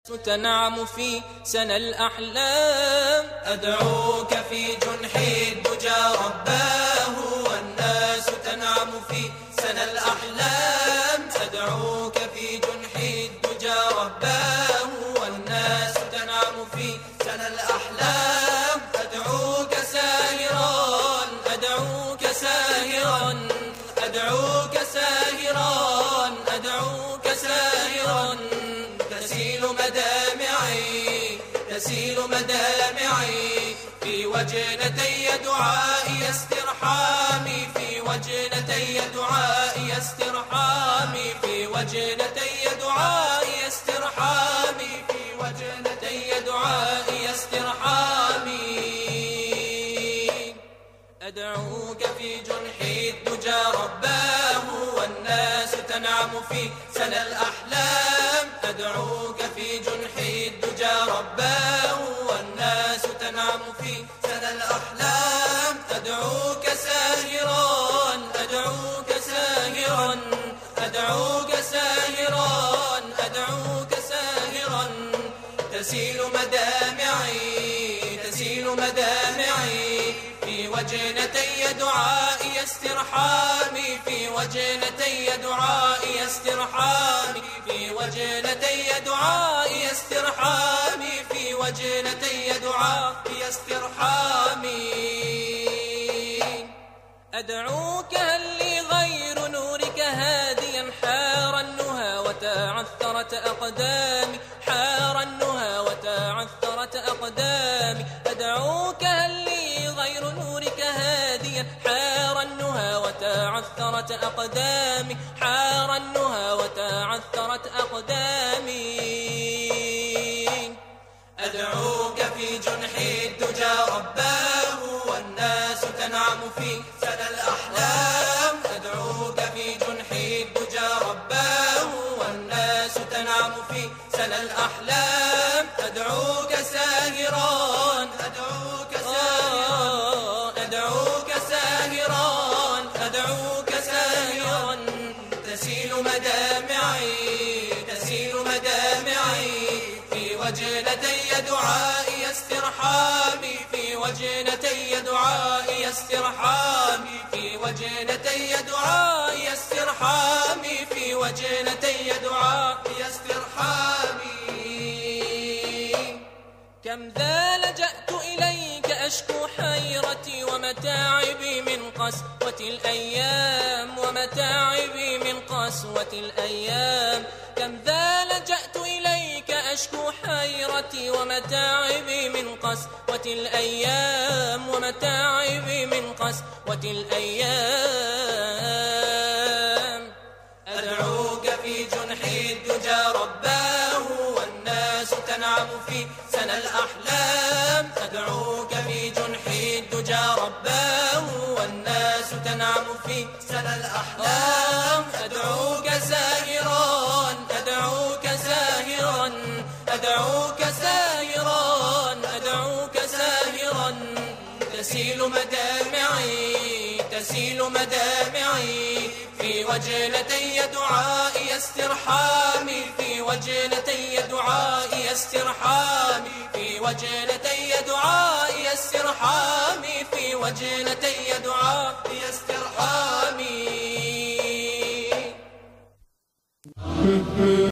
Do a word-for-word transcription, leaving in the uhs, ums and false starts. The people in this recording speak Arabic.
تنعم في سنى الأحلام. أدعوك في جنح الدجى رباه والناس تنعم في سنى الأحلام. أدعوك في جنح الدجى رباه والناس تنعم في سنى الأحلام. أدعوك ساهرا أدعوك ساهرا أدعوك ساهرا أدعوك ساهرا تسيل مدامعي تسيل مدامعي في وجنتي دعائي استرحامي في وجنتي دعائي استرحامي في وجنتي دعائي استرحامي في وجنتي دعائي استرحامي. أدعوك في جنح الدجى رباه والناس تنعم في سنى الأحلام. أدعوك في جنح الدجى رباه والناس تنعم في سنى الأحلام. أدعوك ساهرا أدعوك ساهرا أدعوك ساهرا أدعوك ساهرا تسيل مدامعي تسيل مدامعي في وجنتي دعائي استرحامي في وجنتي دعائي استرحامي في وجنتي دعائي استرحامي في وجنتي دعائي استرحامي. أدعوك هل لي غير نورك هاديا حار النهى وتعثرت أقدامي حار النهى وتعثرت أقدامي. أدعوك هل لي غير نورك هاديا حار النهى وتعثرت أقدامي حار النهى وتعثرت أقدامي. أدعوك في جنح الدجى رباه والناس تنعم في سنى الأحلام. أدعوك في جنح الدجى رباه والناس تنعم في سنى الأحلام. أدعوك ساهرا أدعوك ساهرا أدعوك ساهرا أدعوك ساهرا تسيل مدامعي تسيل مدامعي في وجنتي دعائي استرحامي في وجنتي دعائي استرحامي في وجنتي دعائي استرحامي في وجنتي دعائي استرحامي. كم ذا لجأت إليك أشكو حيرتي ومتاعبي من قسوة الأيام ومتاعبي من قسوة الأيام. كم ذا لجأت إليك أشكو حيرتي ومتاعبي من قسوة الأيام ومتاعبي من قسوة الأيام. أدعوك في جنح الدجى رباه والناس تنعم في سنى الأحلام. أدعوك في جنح الدجى رباه والناس تنعم في سنى الأحلام. أدعوك ساهرا أدعوك ساهرا أدعوك ساهرا أدعوك ساهرا تسيل مدامعي تسيل مدامعي في وجنتي دعائي استرحامي في وجنتي دعائي استرحامي في وجنتي دعائي استرحامي في وجنتي دعائي استرحامي.